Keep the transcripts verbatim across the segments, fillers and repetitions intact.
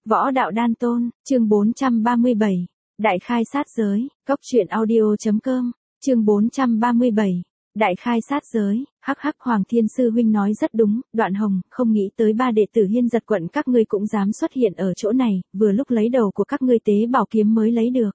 Võ đạo đan tôn, chương bốn trăm ba mươi bảy. Đại khai sát giới, cốc truyện audio.com, chương bốn trăm ba mươi bảy. Đại khai sát giới, hắc hắc Hoàng Thiên Sư huynh nói rất đúng, Đoạn Hồng, không nghĩ tới ba đệ tử Hiên Giật quận các ngươi cũng dám xuất hiện ở chỗ này, vừa lúc lấy đầu của các ngươi tế bảo kiếm mới lấy được.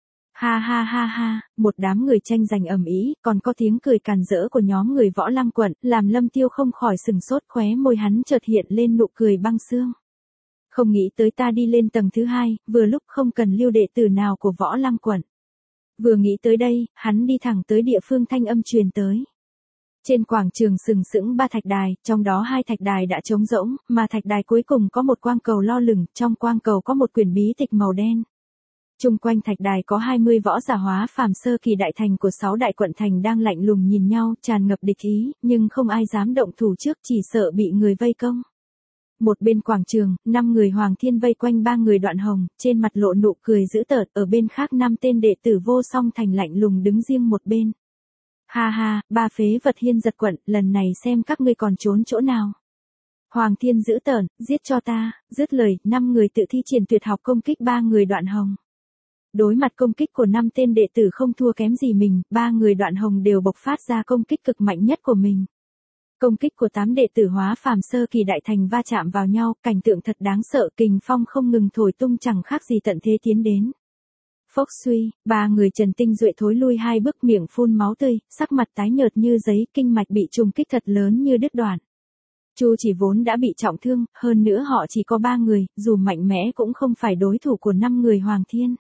Ha ha ha ha, một đám người tranh giành ầm ĩ, còn có tiếng cười càn rỡ của nhóm người Võ Lăng quận, làm Lâm Tiêu không khỏi sừng sốt, khóe môi hắn chợt hiện lên nụ cười băng xương. Không nghĩ tới ta đi lên tầng thứ hai, vừa lúc không cần lưu đệ tử nào của Võ Lăng quận. Vừa nghĩ tới đây, hắn đi thẳng tới địa phương thanh âm truyền tới. Trên quảng trường sừng sững ba thạch đài, trong đó hai thạch đài đã trống rỗng, mà thạch đài cuối cùng có một quang cầu lo lửng, trong quang cầu có một quyển bí tịch màu đen. Chung quanh thạch đài có hai mươi võ giả hóa phàm sơ kỳ đại thành của sáu đại quận thành đang lạnh lùng nhìn nhau, tràn ngập địch ý, nhưng không ai dám động thủ trước, chỉ sợ bị người vây công. Một bên quảng trường, năm người Hoàng Thiên vây quanh ba người Đoạn Hồng, trên mặt lộ nụ cười dữ tợn, ở bên khác năm tên đệ tử Vô Song Thành lạnh lùng đứng riêng một bên. Ha ha, ba phế vật Hiên Giật quận, lần này xem các ngươi còn trốn chỗ nào. Hoàng Thiên dữ tợn, giết cho ta, dứt lời, năm người tự thi triển tuyệt học công kích ba người Đoạn Hồng. Đối mặt công kích của năm tên đệ tử không thua kém gì mình, ba người Đoạn Hồng đều bộc phát ra công kích cực mạnh nhất của mình. Công kích của tám đệ tử hóa phàm sơ kỳ đại thành va chạm vào nhau, cảnh tượng thật đáng sợ, kình phong không ngừng thổi tung chẳng khác gì tận thế tiến đến. Phốc suy, ba người Trần Tinh Duệ thối lui hai bước, miệng phun máu tươi, sắc mặt tái nhợt như giấy, kinh mạch bị trùng kích thật lớn như đứt đoạn. Chu Chỉ vốn đã bị trọng thương, hơn nữa họ chỉ có ba người, dù mạnh mẽ cũng không phải đối thủ của năm người Hoàng Thiên.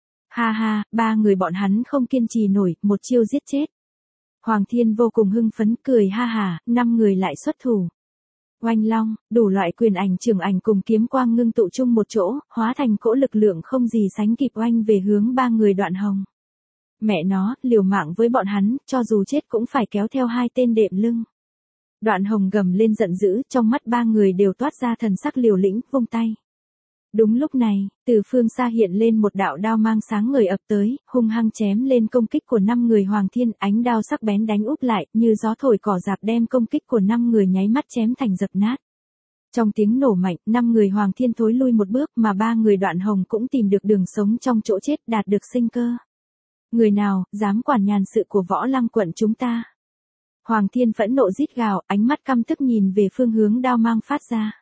Ha ha, ba người bọn hắn không kiên trì nổi, một chiêu giết chết. Hoàng Thiên vô cùng hưng phấn, cười ha hà, năm người lại xuất thủ. Oanh long, đủ loại quyền ảnh trường ảnh cùng kiếm quang ngưng tụ chung một chỗ, hóa thành cỗ lực lượng không gì sánh kịp oanh về hướng ba người Đoạn Hồng. Mẹ nó, liều mạng với bọn hắn, cho dù chết cũng phải kéo theo hai tên đệm lưng. Đoạn Hồng gầm lên giận dữ, trong mắt ba người đều toát ra thần sắc liều lĩnh, vung tay. Đúng lúc này, từ phương xa hiện lên một đạo đao mang sáng ngời ập tới, hung hăng chém lên công kích của năm người Hoàng Thiên, ánh đao sắc bén đánh úp lại, như gió thổi cỏ rạp đem công kích của năm người nháy mắt chém thành dập nát. Trong tiếng nổ mạnh, năm người Hoàng Thiên thối lui một bước, mà ba người Đoạn Hồng cũng tìm được đường sống trong chỗ chết, đạt được sinh cơ. Người nào dám quản nhàn sự của Võ Lăng quận chúng ta? Hoàng Thiên phẫn nộ rít gào, ánh mắt căm tức nhìn về phương hướng đao mang phát ra.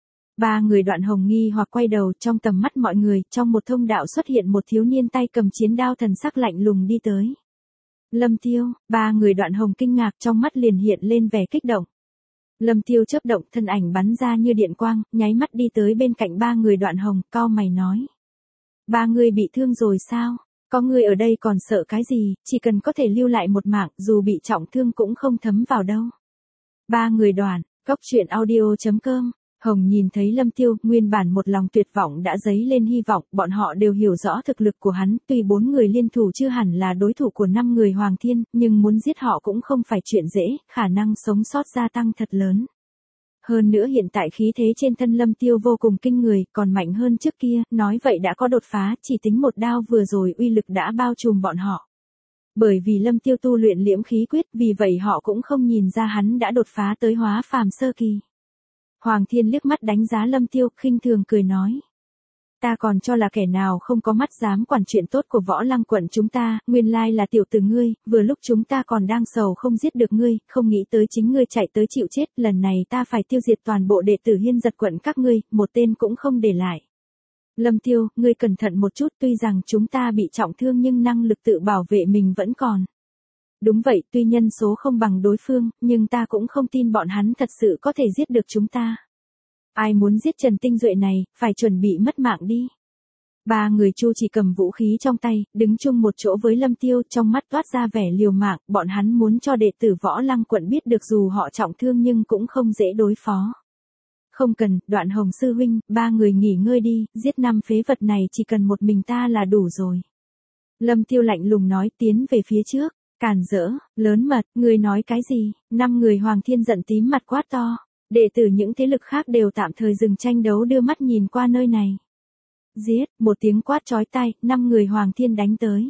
Ba người Đoạn Hồng nghi hoặc quay đầu, trong tầm mắt mọi người, trong một thông đạo xuất hiện một thiếu niên tay cầm chiến đao, thần sắc lạnh lùng đi tới. Lâm Tiêu, ba người Đoạn Hồng kinh ngạc, trong mắt liền hiện lên vẻ kích động. Lâm Tiêu chớp động, thân ảnh bắn ra như điện quang, nháy mắt đi tới bên cạnh ba người Đoạn Hồng, cau mày nói: "Ba người bị thương rồi sao? Có người ở đây còn sợ cái gì, chỉ cần có thể lưu lại một mạng, dù bị trọng thương cũng không thấm vào đâu." Ba người Đoạn, cốc truyện audio.com. Hồng nhìn thấy Lâm Tiêu, nguyên bản một lòng tuyệt vọng đã dấy lên hy vọng, bọn họ đều hiểu rõ thực lực của hắn, tuy bốn người liên thủ chưa hẳn là đối thủ của năm người Hoàng Thiên, nhưng muốn giết họ cũng không phải chuyện dễ, khả năng sống sót gia tăng thật lớn. Hơn nữa hiện tại khí thế trên thân Lâm Tiêu vô cùng kinh người, còn mạnh hơn trước kia, nói vậy đã có đột phá, chỉ tính một đao vừa rồi uy lực đã bao trùm bọn họ. Bởi vì Lâm Tiêu tu luyện liễm khí quyết, vì vậy họ cũng không nhìn ra hắn đã đột phá tới hóa phàm sơ kỳ. Hoàng Thiên liếc mắt đánh giá Lâm Tiêu, khinh thường cười nói: "Ta còn cho là kẻ nào không có mắt dám quản chuyện tốt của Võ Lăng quận chúng ta, nguyên lai là tiểu tử ngươi, vừa lúc chúng ta còn đang sầu không giết được ngươi, không nghĩ tới chính ngươi chạy tới chịu chết, lần này ta phải tiêu diệt toàn bộ đệ tử Hiên Giật quận các ngươi, một tên cũng không để lại." Lâm Tiêu, ngươi cẩn thận một chút, tuy rằng chúng ta bị trọng thương nhưng năng lực tự bảo vệ mình vẫn còn. Đúng vậy, tuy nhân số không bằng đối phương, nhưng ta cũng không tin bọn hắn thật sự có thể giết được chúng ta. Ai muốn giết Trần Tinh Duệ này, phải chuẩn bị mất mạng đi. Ba người Chu chỉ cầm vũ khí trong tay, đứng chung một chỗ với Lâm Tiêu, trong mắt toát ra vẻ liều mạng, bọn hắn muốn cho đệ tử Võ Lăng quận biết được dù họ trọng thương nhưng cũng không dễ đối phó. Không cần, Đoạn Hồng sư huynh, ba người nghỉ ngơi đi, giết năm phế vật này chỉ cần một mình ta là đủ rồi. Lâm Tiêu lạnh lùng nói, tiến về phía trước. Càn rỡ, lớn mật, ngươi nói cái gì? Năm người Hoàng Thiên giận tím mặt quát to. Đệ tử những thế lực khác đều tạm thời dừng tranh đấu, đưa mắt nhìn qua nơi này. Giết, một tiếng quát chói tai, năm người Hoàng Thiên đánh tới.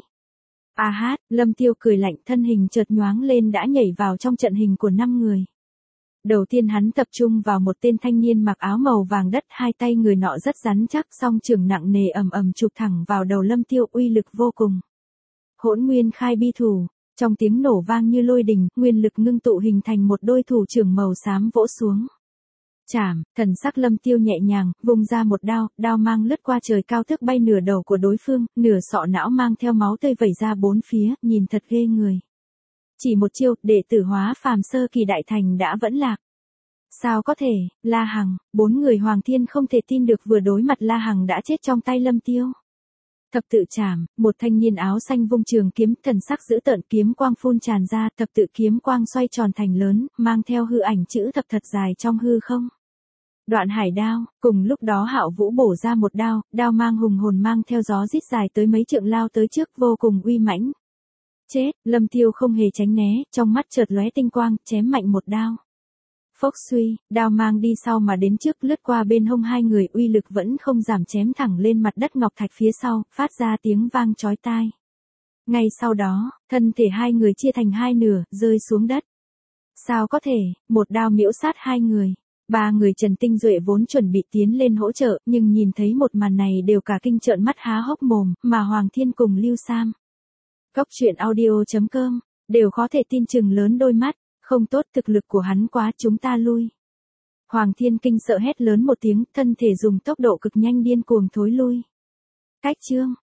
A hát, Lâm Tiêu cười lạnh, thân hình chợt nhoáng lên đã nhảy vào trong trận hình của năm người. Đầu tiên hắn tập trung vào một tên thanh niên mặc áo màu vàng đất, hai tay người nọ rất rắn chắc, song trường nặng nề ầm ầm chụp thẳng vào đầu Lâm Tiêu, uy lực vô cùng. Hỗn Nguyên Khai Bi Thủ, trong tiếng nổ vang như lôi đình, nguyên lực ngưng tụ hình thành một đôi thủ trưởng màu xám vỗ xuống. Chảm, thần sắc Lâm Tiêu nhẹ nhàng, vùng ra một đao, đao mang lướt qua trời cao thước bay nửa đầu của đối phương, nửa sọ não mang theo máu tươi vẩy ra bốn phía, nhìn thật ghê người. Chỉ một chiêu, đệ tử Hóa Phàm sơ kỳ đại thành đã vẫn lạc. Sao có thể, La Hằng, bốn người Hoàng Thiên không thể tin được vừa đối mặt La Hằng đã chết trong tay Lâm Tiêu. Thập tự chảm, một thanh niên áo xanh vung trường kiếm, thần sắc dữ tợn, kiếm quang phun tràn ra, thập tự kiếm quang xoay tròn thành lớn, mang theo hư ảnh chữ thập thật dài trong hư không. Đoạn hải đao, cùng lúc đó Hạo Vũ bổ ra một đao, đao mang hùng hồn mang theo gió rít dài tới mấy trượng lao tới trước, vô cùng uy mãnh. Chết, Lâm Tiêu không hề tránh né, trong mắt chợt lóe tinh quang, chém mạnh một đao. Phốc suy, đao mang đi sau mà đến trước, lướt qua bên hông hai người, uy lực vẫn không giảm, chém thẳng lên mặt đất ngọc thạch phía sau, phát ra tiếng vang chói tai. Ngay sau đó, thân thể hai người chia thành hai nửa, rơi xuống đất. Sao có thể, một đao miễu sát hai người. Ba người Trần Tinh Duệ vốn chuẩn bị tiến lên hỗ trợ, nhưng nhìn thấy một màn này đều cả kinh trợn mắt há hốc mồm, mà Hoàng Thiên cùng Lưu Sam. Góc truyện audio chấm com, đều có thể tin chừng lớn đôi mắt, không tốt, thực lực của hắn quá, chúng ta lui. Hoàng Thiên kinh sợ hét lớn một tiếng, thân thể dùng tốc độ cực nhanh điên cuồng thối lui. Cách chương.